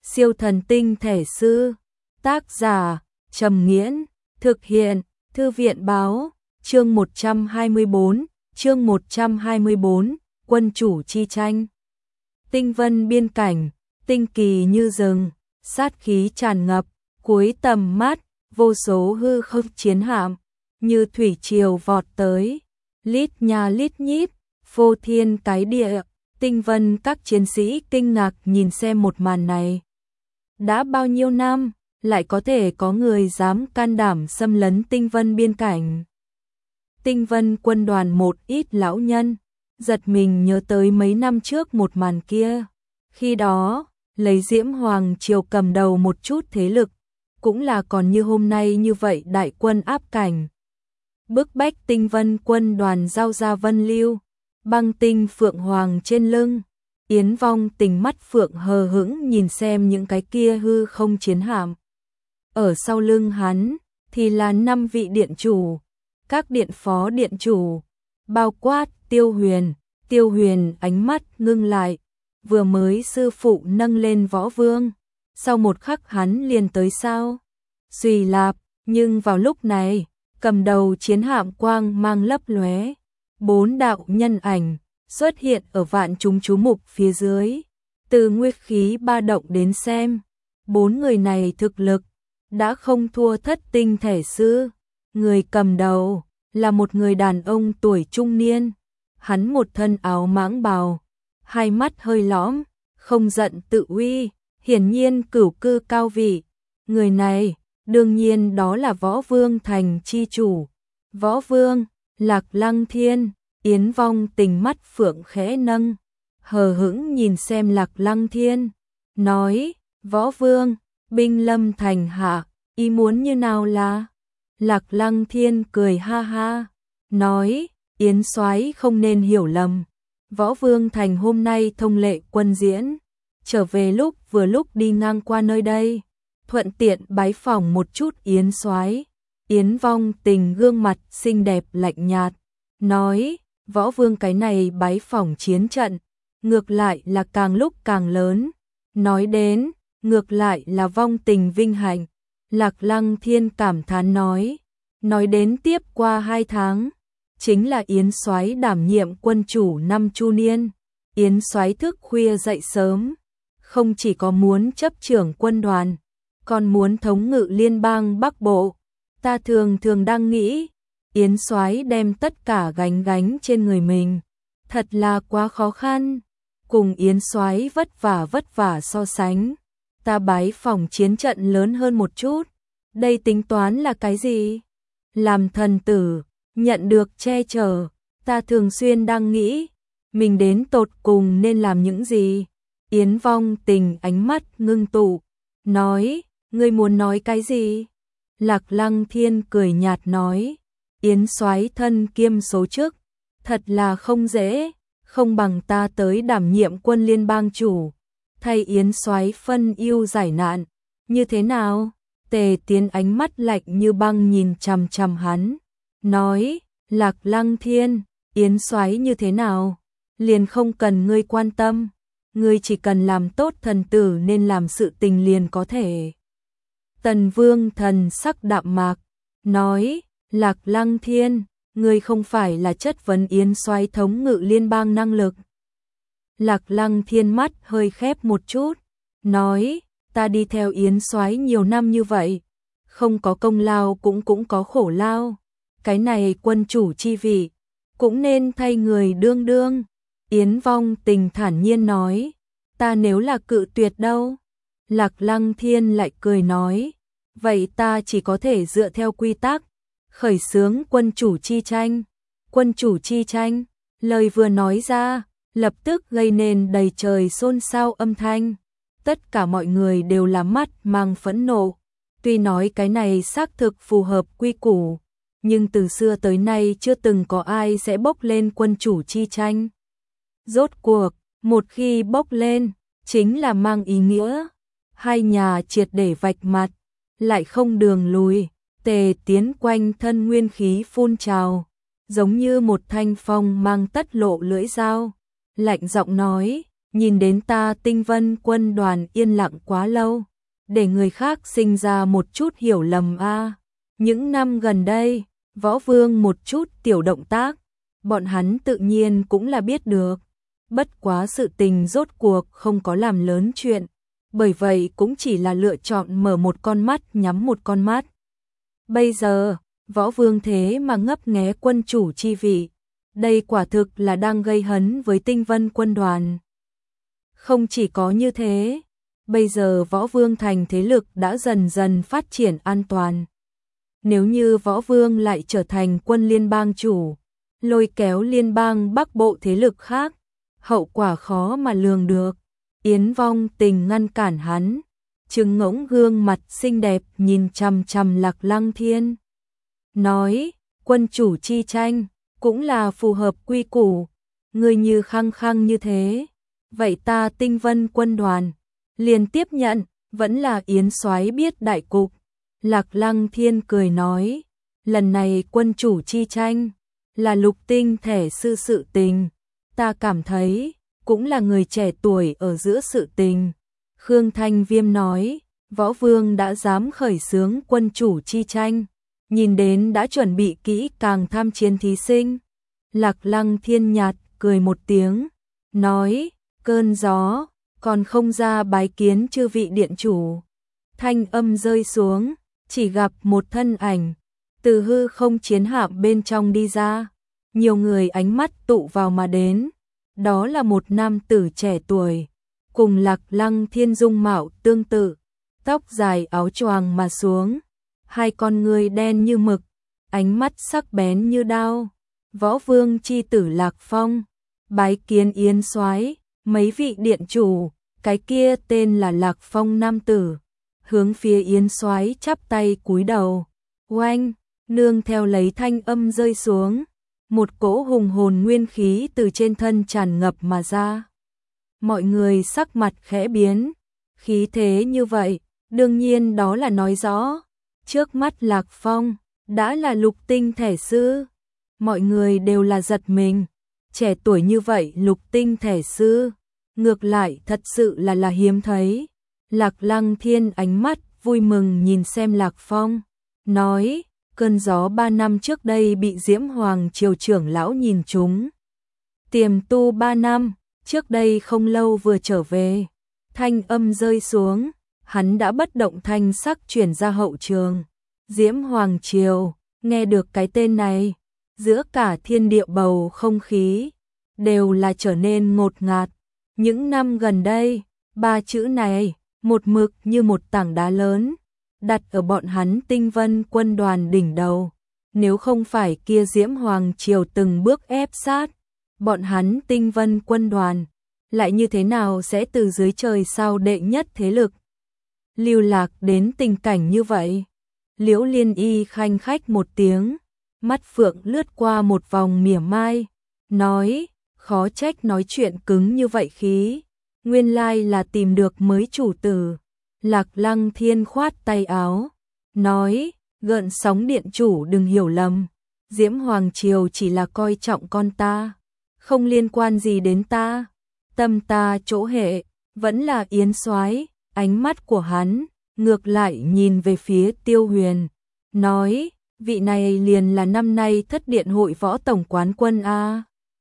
Siêu thần tinh thể sư. Tác giả Trầm Nghiễn. Thực hiện Thư viện báo. Chương 124. Quân chủ chi tranh. Tinh vân biên cảnh, tinh kỳ như rừng, sát khí tràn ngập, cuối tầm mắt, vô số hư không chiến hạm như thủy triều vọt tới, lít nha lít nhít, phô thiên cái địa. Tinh vân các chiến sĩ kinh ngạc nhìn xem một màn này. Đã bao nhiêu năm, lại có thể có người dám can đảm xâm lấn tinh vân biên cảnh. Tinh vân quân đoàn một ít lão nhân giật mình nhớ tới mấy năm trước một màn kia. Khi đó, lấy Diễm Hoàng Triều cầm đầu một chút thế lực, cũng là còn như hôm nay như vậy đại quân áp cảnh. Bức bách tinh vân quân đoàn giao ra Vân Lưu, băng tinh Phượng Hoàng trên lưng. Yến Vong Tình mắt phượng hờ hững nhìn xem những cái kia hư không chiến hạm. Ở sau lưng hắn thì là 5 vị điện chủ, các điện phó điện chủ, bao quát Tiêu Huyền. Tiêu Huyền ánh mắt ngưng lại, vừa mới sư phụ nâng lên võ vương, sau một khắc hắn liền tới sao? Xùy lạp, nhưng vào lúc này, cầm đầu chiến hạm quang mang lấp lóe, 4 đạo nhân ảnh xuất hiện ở vạn chúng chú mục phía dưới. Từ nguyên khí ba động đến xem, 4 người này thực lực đã không thua thất tinh thể sư. Người cầm đầu là một người đàn ông tuổi trung niên, hắn một thân áo mãng bào, hai mắt hơi lõm, không giận tự uy, hiển nhiên cửu cư cao vị. Người này, đương nhiên đó là Võ Vương thành chi chủ. Võ Vương, Lạc Lăng Thiên. Yến Vong Tình mắt phượng khẽ nâng, hờ hững nhìn xem Lạc Lăng Thiên, nói, Võ Vương, binh lâm thành hạ, ý muốn như nào là? Lạc Lăng Thiên cười ha ha, nói, Yến soái không nên hiểu lầm. Võ Vương thành hôm nay thông lệ quân diễn, trở về vừa lúc đi ngang qua nơi đây, thuận tiện bái phỏng một chút Yến soái. Yến Vong Tình gương mặt xinh đẹp lạnh nhạt, nói, Võ Vương cái này bái phỏng chiến trận, ngược lại là càng lúc càng lớn. Nói đến, ngược lại là Vong Tình vinh hạnh. Lạc Lăng Thiên cảm thán nói đến tiếp qua 2 tháng, chính là Yến soái đảm nhiệm quân chủ năm Chu Niên. Yến soái thức khuya dậy sớm, không chỉ có muốn chấp trưởng quân đoàn, còn muốn thống ngự liên bang Bắc Bộ. Ta thường đang nghĩ, Yến soái đem tất cả gánh trên người mình, thật là quá khó khăn. Cùng Yến soái vất vả so sánh, ta bái phỏng chiến trận lớn hơn một chút, đây tính toán là cái gì? Làm thần tử, nhận được che chở, ta thường xuyên đang nghĩ, mình đến tột cùng nên làm những gì? Yến Vong Tình ánh mắt ngưng tụ, nói, ngươi muốn nói cái gì? Lạc Lăng Thiên cười nhạt nói, Yến soái thân kiêm số chức, thật là không dễ, không bằng ta tới đảm nhiệm quân liên bang chủ, thay Yến soái phân ưu giải nạn, như thế nào? Tề Tiến ánh mắt lạnh như băng nhìn chằm chằm hắn, nói, Lạc Lăng Thiên, Yến soái như thế nào? Liền không cần ngươi quan tâm, ngươi chỉ cần làm tốt thần tử nên làm sự tình liền có thể. Tần Vương thần sắc đạm mạc, nói, Lạc Lăng Thiên, ngươi không phải là chất vấn Yến soái thống ngự liên bang năng lực. Lạc Lăng Thiên mắt hơi khép một chút, nói, ta đi theo Yến soái nhiều năm như vậy, không có công lao cũng có khổ lao, cái này quân chủ chi vị, cũng nên thay người đương. Yến Vong Tình thản nhiên nói, ta nếu là cự tuyệt đâu? Lạc Lăng Thiên lại cười nói, vậy ta chỉ có thể dựa theo quy tắc, khởi xướng quân chủ chi tranh. Quân chủ chi tranh, lời vừa nói ra, lập tức gây nên đầy trời xôn xao âm thanh. Tất cả mọi người đều là mắt mang phẫn nộ. Tuy nói cái này xác thực phù hợp quy củ, nhưng từ xưa tới nay chưa từng có ai sẽ bốc lên quân chủ chi tranh. Rốt cuộc, một khi bốc lên, chính là mang ý nghĩa hai nhà triệt để vạch mặt, lại không đường lùi. Tề Tiến quanh thân nguyên khí phun trào, giống như một thanh phong mang tất lộ lưỡi dao, lạnh giọng nói, nhìn đến ta Tinh Vân quân đoàn yên lặng quá lâu, để người khác sinh ra một chút hiểu lầm a. Những năm gần đây, Võ Vương một chút tiểu động tác, bọn hắn tự nhiên cũng là biết được. Bất quá sự tình rốt cuộc không có làm lớn chuyện, bởi vậy cũng chỉ là lựa chọn mở một con mắt nhắm một con mắt. Bây giờ, Võ Vương thế mà ngấp nghé quân chủ chi vị, đây quả thực là đang gây hấn với Tinh Vân quân đoàn. Không chỉ có như thế, bây giờ Võ Vương thành thế lực đã dần dần phát triển an toàn. Nếu như Võ Vương lại trở thành quân liên bang chủ, lôi kéo liên bang Bắc Bộ thế lực khác, hậu quả khó mà lường được. Yến Vong Tình ngăn cản hắn, trừng ngỗng gương mặt xinh đẹp nhìn chằm chằm Lạc Lăng Thiên. Nói, quân chủ chi tranh, cũng là phù hợp quy củ, người như khăng khăng như thế. Vậy ta Tinh Vân quân đoàn, liền tiếp nhận, vẫn là Yến soái biết đại cục. Lạc Lăng Thiên cười nói, lần này quân chủ chi tranh, là Lục Tinh Thể sư sự tình, ta cảm thấy, cũng là người trẻ tuổi ở giữa sự tình. Khương Thanh Viêm nói, Võ Vương đã dám khởi xướng quân chủ chi tranh, nhìn đến đã chuẩn bị kỹ càng tham chiến thí sinh. Lạc Lăng Thiên nhạt cười một tiếng, nói, cơn gió, còn không ra bái kiến chư vị điện chủ. Thanh âm rơi xuống, chỉ gặp một thân ảnh, từ hư không chiến hạm bên trong đi ra. Nhiều người ánh mắt tụ vào mà đến, đó là một nam tử trẻ tuổi, cùng Lạc Lăng Thiên dung mạo tương tự, tóc dài áo choàng mà xuống, hai con người đen như mực, ánh mắt sắc bén như đao. Võ Vương chi tử Lạc Phong, bái kiến Yến soái, mấy vị điện chủ. Cái kia tên là Lạc Phong nam tử, hướng phía Yến soái chắp tay cúi đầu. Oanh, nương theo lấy thanh âm rơi xuống, một cỗ hùng hồn nguyên khí từ trên thân tràn ngập mà ra. Mọi người sắc mặt khẽ biến, khí thế như vậy, đương nhiên đó là nói rõ, trước mắt Lạc Phong đã là Lục Tinh Thể sư. Mọi người đều là giật mình, trẻ tuổi như vậy Lục Tinh Thể sư, ngược lại thật sự là hiếm thấy. Lạc Lăng Thiên ánh mắt vui mừng nhìn xem Lạc Phong, nói, cơn gió 3 năm trước đây bị Diễm Hoàng triều trưởng lão nhìn trúng. Tiềm tu 3 năm, trước đây không lâu vừa trở về. Thanh âm rơi xuống, hắn đã bất động thanh sắc chuyển ra hậu trường. Diễm Hoàng triều, nghe được cái tên này, giữa cả thiên địa bầu không khí, đều là trở nên ngột ngạt. Những năm gần đây, 3 chữ này, một mực như một tảng đá lớn, đặt ở bọn hắn Tinh Vân quân đoàn đỉnh đầu. Nếu không phải kia Diễm Hoàng triều từng bước ép sát, bọn hắn Tinh Vân quân đoàn, lại như thế nào sẽ từ dưới trời sao đệ nhất thế lực lưu lạc đến tình cảnh như vậy. Liễu Liên Y khanh khách một tiếng, mắt phượng lướt qua một vòng mỉa mai, nói, khó trách nói chuyện cứng như vậy khí, nguyên lai là tìm được mới chủ tử. Lạc Lăng Thiên khoát tay áo, nói, gợn sóng điện chủ đừng hiểu lầm, Diễm Hoàng triều chỉ là coi trọng con ta, không liên quan gì đến ta, tâm ta chỗ hệ, vẫn là Yến soái. Ánh mắt của hắn, ngược lại nhìn về phía Tiêu Huyền, nói, vị này liền là năm nay thất điện hội võ tổng quán quân A.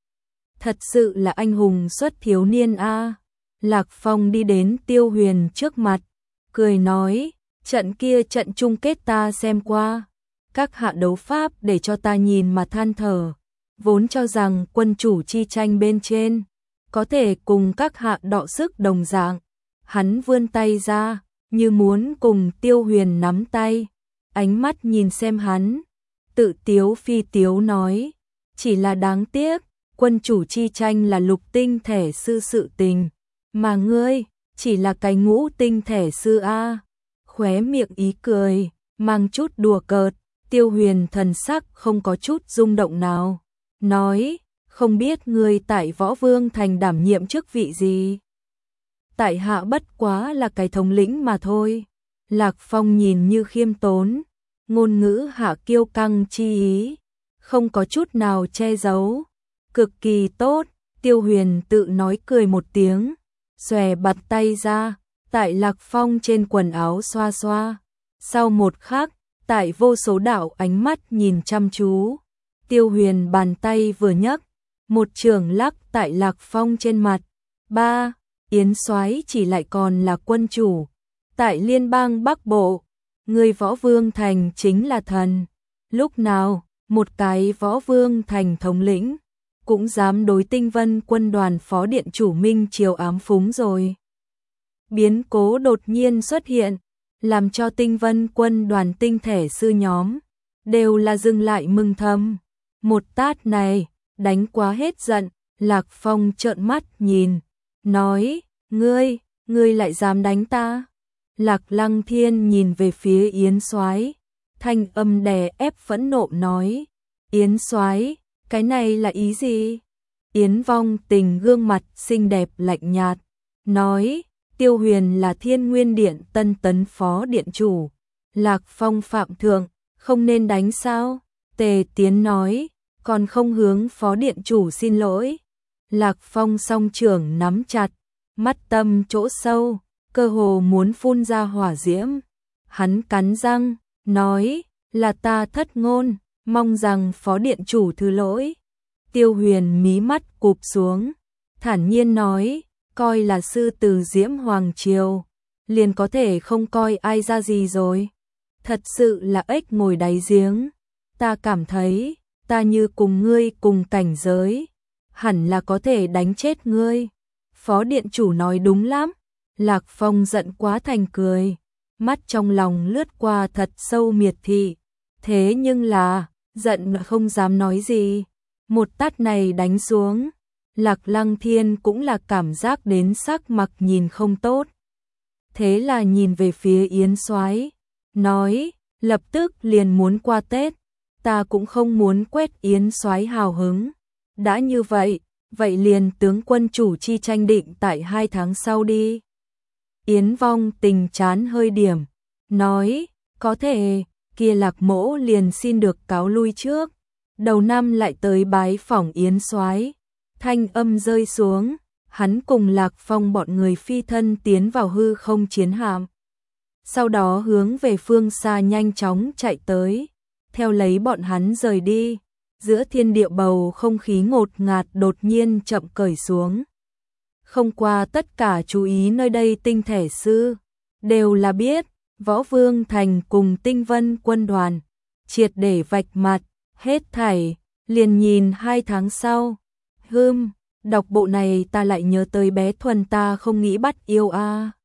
Thật sự là anh hùng xuất thiếu niên A. Lạc Phong đi đến Tiêu Huyền trước mặt, cười nói, trận kia trận chung kết ta xem qua, các hạ đấu pháp để cho ta nhìn mà than thở, vốn cho rằng quân chủ chi tranh bên trên, có thể cùng các hạ đọ sức đồng dạng. Hắn vươn tay ra, như muốn cùng Tiêu Huyền nắm tay, ánh mắt nhìn xem hắn, tự tiếu phi tiếu nói, chỉ là đáng tiếc, quân chủ chi tranh là Lục Tinh Thể sư sự tình, mà ngươi, chỉ là cái Ngũ Tinh Thể sư A. Khóe miệng ý cười, mang chút đùa cợt, Tiêu Huyền thần sắc không có chút rung động nào, nói, không biết ngươi tại Võ Vương thành đảm nhiệm chức vị gì? Tại hạ bất quá là cái thống lĩnh mà thôi. Lạc Phong nhìn như khiêm tốn, ngôn ngữ hạ kiêu căng chi ý, không có chút nào che giấu, cực kỳ tốt. Tiêu Huyền tự nói cười một tiếng, xòe bạt tay ra, tại Lạc Phong trên quần áo xoa xoa. Sau một khắc, tại vô số đạo ánh mắt nhìn chăm chú, Tiêu Huyền bàn tay vừa nhấc, một chưởng lắc tại Lạc Phong trên mặt. Ba, Yến Soái chỉ lại còn là quân chủ, tại liên bang Bắc Bộ, người Võ Vương Thành chính là thần. Lúc nào, một cái Võ Vương Thành thống lĩnh, cũng dám đối Tinh Vân quân đoàn phó điện chủ Minh Triều ám phúng rồi. Biến cố đột nhiên xuất hiện, làm cho Tinh Vân quân đoàn tinh thể sư nhóm, đều là dừng lại mừng thầm. Một tát này, đánh quá hết giận, Lạc Phong trợn mắt nhìn, nói, ngươi lại dám đánh ta. Lạc Lăng Thiên nhìn về phía Yến Soái, thanh âm đè ép phẫn nộ nói, Yến Soái, cái này là ý gì? Yến Vong Tình gương mặt xinh đẹp lạnh nhạt, nói, Tiêu Huyền là Thiên Nguyên Điện tân tấn phó điện chủ, Lạc Phong phạm thượng, không nên đánh sao? Tề Tiến nói, còn không hướng phó điện chủ xin lỗi. Lạc Phong song trưởng nắm chặt, mắt tâm chỗ sâu, cơ hồ muốn phun ra hỏa diễm. Hắn cắn răng, nói, là ta thất ngôn, mong rằng phó điện chủ thứ lỗi. Tiêu Huyền mí mắt cụp xuống, thản nhiên nói, coi là sư từ Diễm Hoàng Triều, liền có thể không coi ai ra gì rồi. Thật sự là ếch ngồi đáy giếng. Ta cảm thấy, ta như cùng ngươi cùng cảnh giới, hẳn là có thể đánh chết ngươi. Phó điện chủ nói đúng lắm. Lạc Phong giận quá thành cười, mắt trong lòng lướt qua thật sâu miệt thị. Thế nhưng là, giận không dám nói gì. Một tát này đánh xuống, Lạc Lăng Thiên cũng là cảm giác đến sắc mặt nhìn không tốt. Thế là nhìn về phía Yến Soái, nói, lập tức liền muốn qua Tết, ta cũng không muốn quét Yến Soái hào hứng. Đã như vậy, vậy liền tướng quân chủ chi tranh định tại 2 tháng sau đi. Yến Vong Tình chán hơi điểm, nói, có thể, kia Lạc mỗ liền xin được cáo lui trước. Đầu năm lại tới bái phỏng Yến Soái. Thanh âm rơi xuống, hắn cùng Lạc Phong bọn người phi thân tiến vào hư không chiến hạm. Sau đó hướng về phương xa nhanh chóng chạy tới, theo lấy bọn hắn rời đi. Giữa thiên địa bầu không khí ngột ngạt đột nhiên chậm cởi xuống. Không qua tất cả chú ý nơi đây tinh thể sư, đều là biết, Võ Vương Thành cùng Tinh Vân quân đoàn, triệt để vạch mặt, hết thảy, liền nhìn 2 tháng sau. Đọc bộ này ta lại nhớ tới bé Thuần ta không nghĩ bắt yêu a.